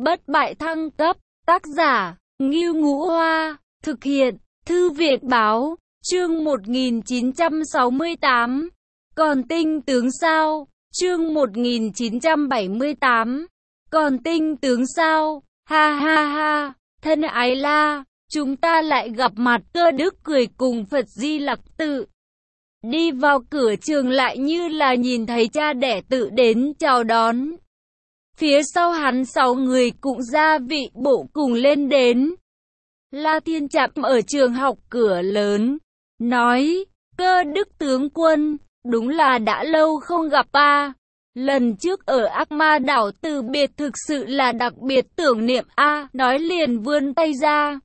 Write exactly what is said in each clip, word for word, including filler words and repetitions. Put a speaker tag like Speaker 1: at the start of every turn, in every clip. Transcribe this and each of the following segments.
Speaker 1: bất bại thăng cấp, tác giả, Ngưu Ngũ Hoa, thực hiện, Thư viện Báo, chương một nghìn chín trăm sáu mươi tám. Còn tinh tướng sao? Chương một nghìn chín trăm bảy mươi tám. Còn tinh tướng sao? Ha ha ha, thân ái la, chúng ta lại gặp mặt. Cơ Đức cười cùng Phật Di Lặc Tự. Đi vào cửa trường lại như là nhìn thấy cha đẻ tự đến chào đón. Phía sau hắn sáu người cũng gia vị bộ cùng lên đến. La Thiên chạm ở trường học cửa lớn, nói, Cơ Đức tướng quân, đúng là đã lâu không gặp a. Lần trước ở Ác Ma đảo từ biệt thực sự là đặc biệt tưởng niệm a, nói liền vươn tay ra.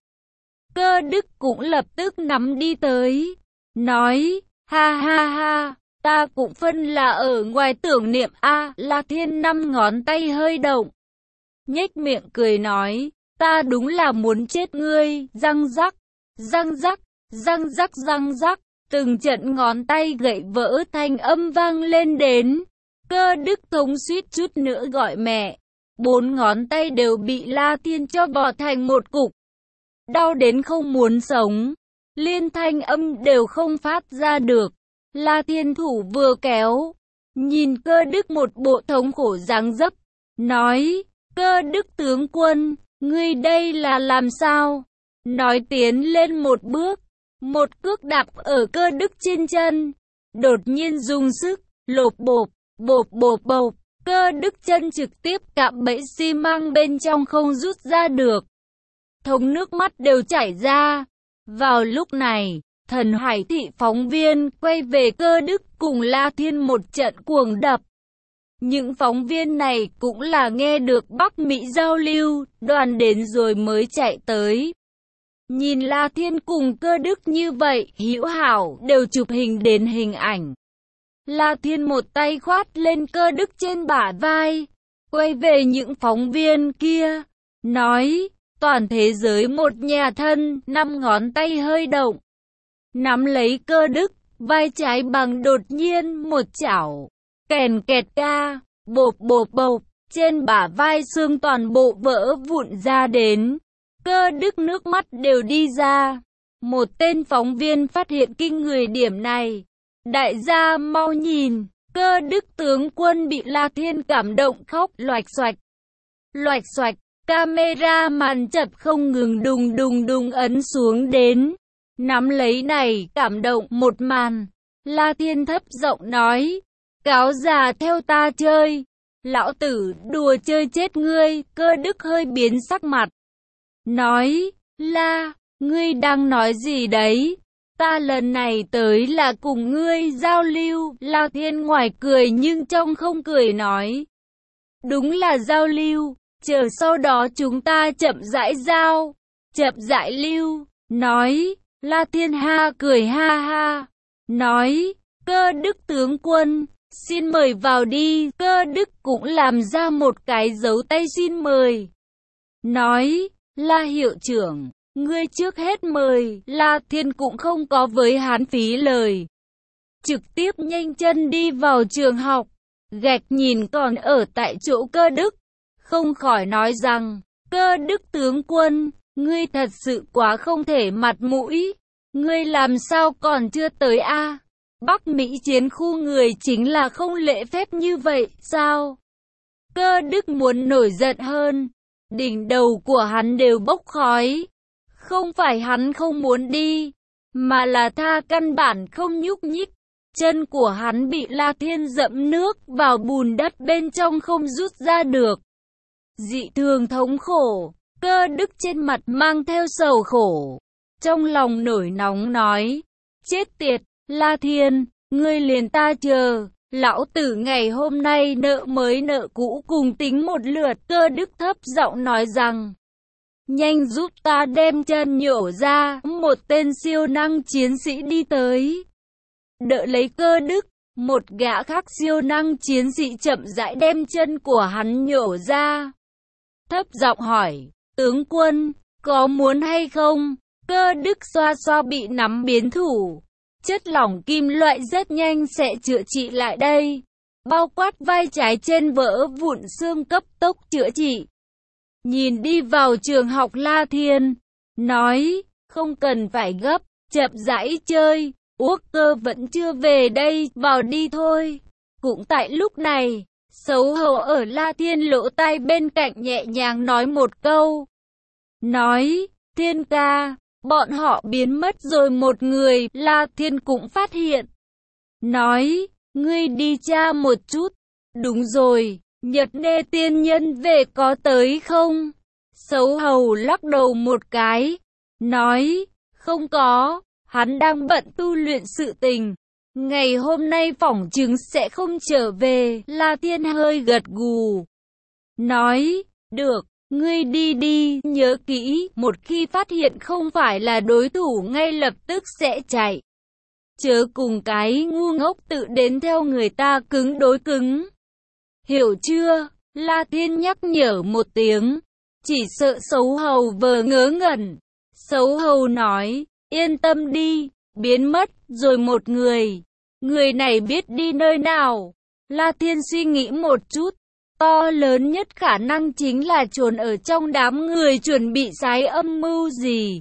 Speaker 1: Cơ Đức cũng lập tức nắm đi tới, nói, ha ha ha, ta cũng phân là ở ngoài tưởng niệm a. La Thiên năm ngón tay hơi động, nhếch miệng cười nói, ta đúng là muốn chết ngươi, răng rắc, răng rắc, răng rắc răng rắc, từng trận ngón tay gậy vỡ thanh âm vang lên đến. Cơ Đức thống suýt chút nữa gọi mẹ, bốn ngón tay đều bị La Thiên cho vò thành một cục, đau đến không muốn sống, liên thanh âm đều không phát ra được. La Thiên thủ vừa kéo, nhìn Cơ Đức một bộ thống khổ dáng dấp, nói, Cơ Đức tướng quân, ngươi đây là làm sao? Nói tiến lên một bước, một cước đạp ở Cơ Đức trên chân, đột nhiên dùng sức, lộp bộp, bộp bộp bộp, Cơ Đức chân trực tiếp cạm bẫy xi măng bên trong không rút ra được. Thống nước mắt đều chảy ra. Vào lúc này, Thần Hải thị phóng viên quay về Cơ Đức cùng La Thiên một trận cuồng đập. Những phóng viên này cũng là nghe được Bắc Mỹ giao lưu, đoàn đến rồi mới chạy tới. Nhìn La Thiên cùng Cơ Đức như vậy, hữu hảo đều chụp hình đến hình ảnh. La Thiên một tay khoát lên Cơ Đức trên bả vai, quay về những phóng viên kia, nói, toàn thế giới một nhà thân, năm ngón tay hơi động, nắm lấy Cơ Đức, vai trái bằng đột nhiên một chảo, kèn kẹt ca, bộp bộp bộp, trên bả vai xương toàn bộ vỡ vụn ra đến. Cơ Đức nước mắt đều đi ra. Một tên phóng viên phát hiện kinh người điểm này. Đại gia mau nhìn, Cơ Đức tướng quân bị La Thiên cảm động khóc loạch xoạch. Loạch xoạch, camera màn chập không ngừng đùng đùng đùng ấn xuống đến. Nắm lấy này cảm động một màn. La Thiên thấp giọng nói, cáo già theo ta chơi. Lão tử đùa chơi chết ngươi. Cơ Đức hơi biến sắc mặt, nói, La, ngươi đang nói gì đấy? Ta lần này tới là cùng ngươi giao lưu. La Thiên ngoài cười nhưng trong không cười nói, đúng là giao lưu, chờ sau đó chúng ta chậm rãi giao, chậm rãi lưu. Nói, La Thiên ha cười ha ha, nói, Cơ Đức tướng quân, xin mời vào đi. Cơ Đức cũng làm ra một cái dấu tay xin mời, nói, La hiệu trưởng, ngươi trước hết mời. La Thiên cũng không có với hắn phí lời, trực tiếp nhanh chân đi vào trường học. Gạch nhìn còn ở tại chỗ Cơ Đức, không khỏi nói rằng, Cơ Đức tướng quân, ngươi thật sự quá không thể mặt mũi. Ngươi làm sao còn chưa tới a? À? Bắc Mỹ chiến khu người chính là không lễ phép như vậy sao? Cơ Đức muốn nổi giận hơn, đỉnh đầu của hắn đều bốc khói. Không phải hắn không muốn đi, mà là tha căn bản không nhúc nhích. Chân của hắn bị La Thiên dẫm nước vào bùn đất bên trong không rút ra được. Dị thường thống khổ, Cơ Đức trên mặt mang theo sầu khổ. Trong lòng nổi nóng nói, chết tiệt, La Thiên, ngươi liền ta chờ. Lão tử ngày hôm nay nợ mới nợ cũ cùng tính một lượt. Cơ Đức thấp giọng nói rằng, nhanh giúp ta đem chân nhổ ra. Một tên siêu năng chiến sĩ đi tới, đỡ lấy Cơ Đức. Một gã khác siêu năng chiến sĩ chậm rãi đem chân của hắn nhổ ra, thấp giọng hỏi, tướng quân, có muốn hay không? Cơ Đức xoa xoa bị nắm biến thủ. Chất lỏng kim loại rất nhanh sẽ chữa trị lại đây, bao quát vai trái trên vỡ vụn xương cấp tốc chữa trị. nhìn đi vào trường học La Thiên, nói, không cần phải gấp, chậm rãi chơi, Walker vẫn chưa về đây, vào đi thôi. Cũng tại lúc này, xấu hổ ở La Thiên lỗ tai bên cạnh nhẹ nhàng nói một câu. Nói, Thiên ca, bọn họ biến mất rồi một người, La Thiên cũng phát hiện. Nói, ngươi đi tra một chút. Đúng rồi, Nhật Nê tiên nhân về có tới không? Xấu hầu lắc đầu một cái. Nói, không có, hắn đang bận tu luyện sự tình. Ngày hôm nay phỏng chứng sẽ không trở về, La Thiên hơi gật gù. Nói, được, ngươi đi đi, nhớ kỹ, một khi phát hiện không phải là đối thủ ngay lập tức sẽ chạy. Chớ cùng cái ngu ngốc tự đến theo người ta cứng đối cứng. Hiểu chưa? La Thiên nhắc nhở một tiếng. Chỉ sợ xấu hầu vờ ngớ ngẩn. Xấu hầu nói, yên tâm đi, biến mất rồi một người. Người này biết đi nơi nào? La Thiên suy nghĩ một chút. To lớn nhất khả năng chính là trốn ở trong đám người chuẩn bị sái âm mưu gì.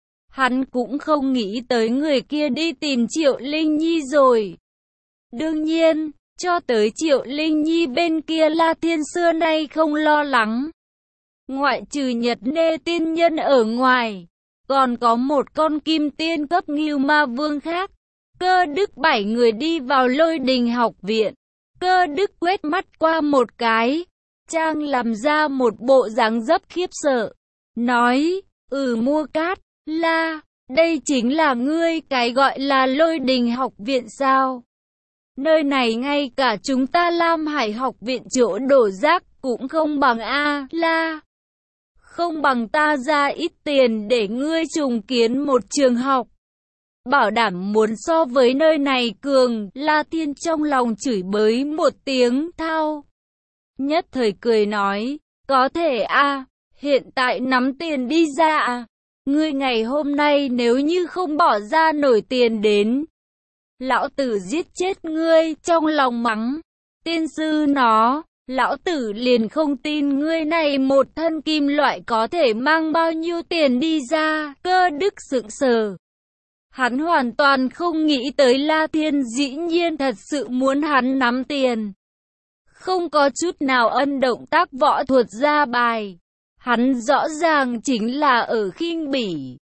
Speaker 1: Hắn cũng không nghĩ tới người kia đi tìm Triệu Linh Nhi rồi. Đương nhiên, cho tới Triệu Linh Nhi bên kia La Thiên xưa nay không lo lắng. Ngoại trừ Nhật Nê tiên nhân ở ngoài, còn có một con kim tiên cấp Ngưu Ma Vương khác. Cơ Đức bảy người đi vào Lôi Đình học viện. Cơ Đức quét mắt qua một cái, trang làm ra một bộ dáng dấp khiếp sợ. Nói, ừ mua cát, La, đây chính là ngươi cái gọi là Lôi Đình học viện sao? Nơi này ngay cả chúng ta Lam Hải học viện chỗ đổ rác cũng không bằng a, La. Không bằng ta ra ít tiền để ngươi trùng kiến một trường học. Bảo đảm muốn so với nơi này cường, La Thiên trong lòng chửi bới một tiếng thao. Nhất thời cười nói, có thể a, hiện tại nắm tiền đi ra à. Ngươi ngày hôm nay nếu như không bỏ ra nổi tiền đến, lão tử giết chết ngươi, trong lòng mắng. Tiên sư nó, lão tử liền không tin ngươi này một thân kim loại có thể mang bao nhiêu tiền đi ra. Cơ Đức sững sờ. Hắn hoàn toàn không nghĩ tới La Thiên dĩ nhiên thật sự muốn hắn nắm tiền. Không có chút nào ân động tác võ thuật ra bài. Hắn rõ ràng chính là ở khinh bỉ,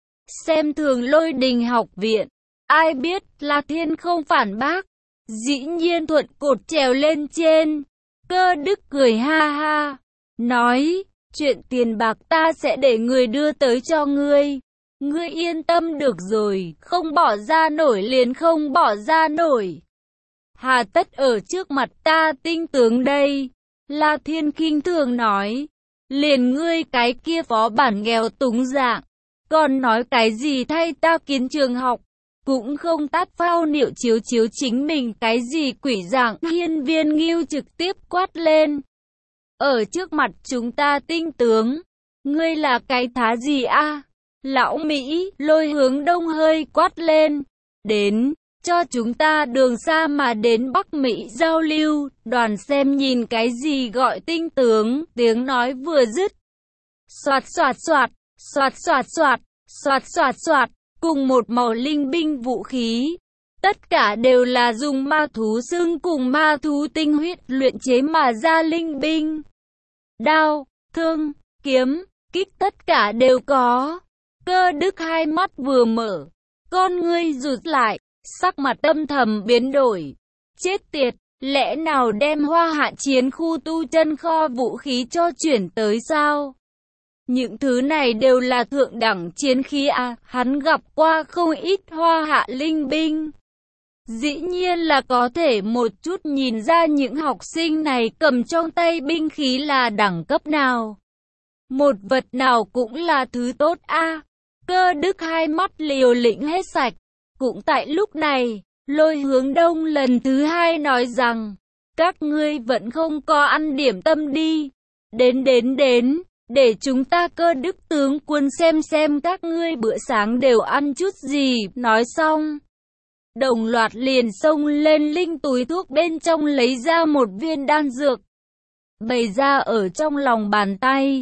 Speaker 1: xem thường Lôi Đình học viện. Ai biết La Thiên không phản bác, dĩ nhiên thuận cột trèo lên trên. Cơ Đức cười ha ha, nói, chuyện tiền bạc ta sẽ để người đưa tới cho ngươi. Ngươi yên tâm được rồi, không bỏ ra nổi liền không bỏ ra nổi. Hà tất ở trước mặt ta tinh tướng đây. La Thiên khinh thường nói, liền ngươi cái kia phó bản nghèo túng dạng, còn nói cái gì thay ta kiến trường học, cũng không tát phao niệu chiếu chiếu chính mình cái gì quỷ dạng. Hiên Viên Ngưu trực tiếp quát lên, ở trước mặt chúng ta tinh tướng, ngươi là cái thá gì a? Lão Mỹ, Lôi Hướng Đông hơi quát lên, đến, cho chúng ta đường xa mà đến Bắc Mỹ giao lưu, đoàn xem nhìn cái gì gọi tinh tướng. Tiếng nói vừa dứt, xoạt xoạt xoạt, xoạt xoạt xoạt, xoạt xoạt xoạt, cùng một màu linh binh vũ khí. Tất cả đều là dùng ma thú xương cùng ma thú tinh huyết luyện chế mà ra linh binh. Đao, thương, kiếm, kích tất cả đều có. Cơ Đức hai mắt vừa mở, con ngươi rụt lại, sắc mặt âm thầm biến đổi. Chết tiệt, lẽ nào đem Hoa Hạ chiến khu tu chân kho vũ khí cho chuyển tới sao? Những thứ này đều là thượng đẳng chiến khí à, hắn gặp qua không ít Hoa Hạ linh binh. Dĩ nhiên là có thể một chút nhìn ra những học sinh này cầm trong tay binh khí là đẳng cấp nào. Một vật nào cũng là thứ tốt a. À. Cơ Đức hai mắt liều lĩnh hết sạch. Cũng tại lúc này, Lôi Hướng Đông lần thứ hai nói rằng, các ngươi vẫn không có ăn điểm tâm đi. Đến đến đến, để chúng ta Cơ Đức tướng quân xem xem các ngươi bữa sáng đều ăn chút gì. Nói xong, đồng loạt liền xông lên linh túi thuốc bên trong lấy ra một viên đan dược, bày ra ở trong lòng bàn tay.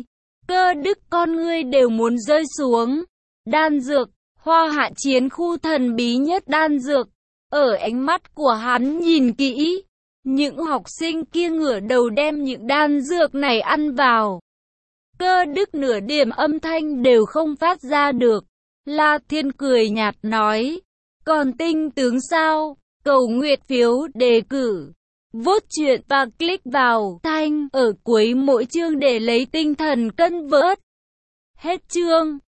Speaker 1: Cơ Đức con ngươi đều muốn rơi xuống. Đan dược, Hoa Hạ chiến khu thần bí nhất đan dược. Ở ánh mắt của hắn nhìn kỹ, những học sinh kia ngửa đầu đem những đan dược này ăn vào. Cơ Đức nửa điểm âm thanh đều không phát ra được. La Thiên cười nhạt nói, còn tinh tướng sao? Cầu nguyện phiếu đề cử, vote chuyện và click vào thanh ở cuối mỗi chương để lấy tinh thần cân vớt. Hết chương.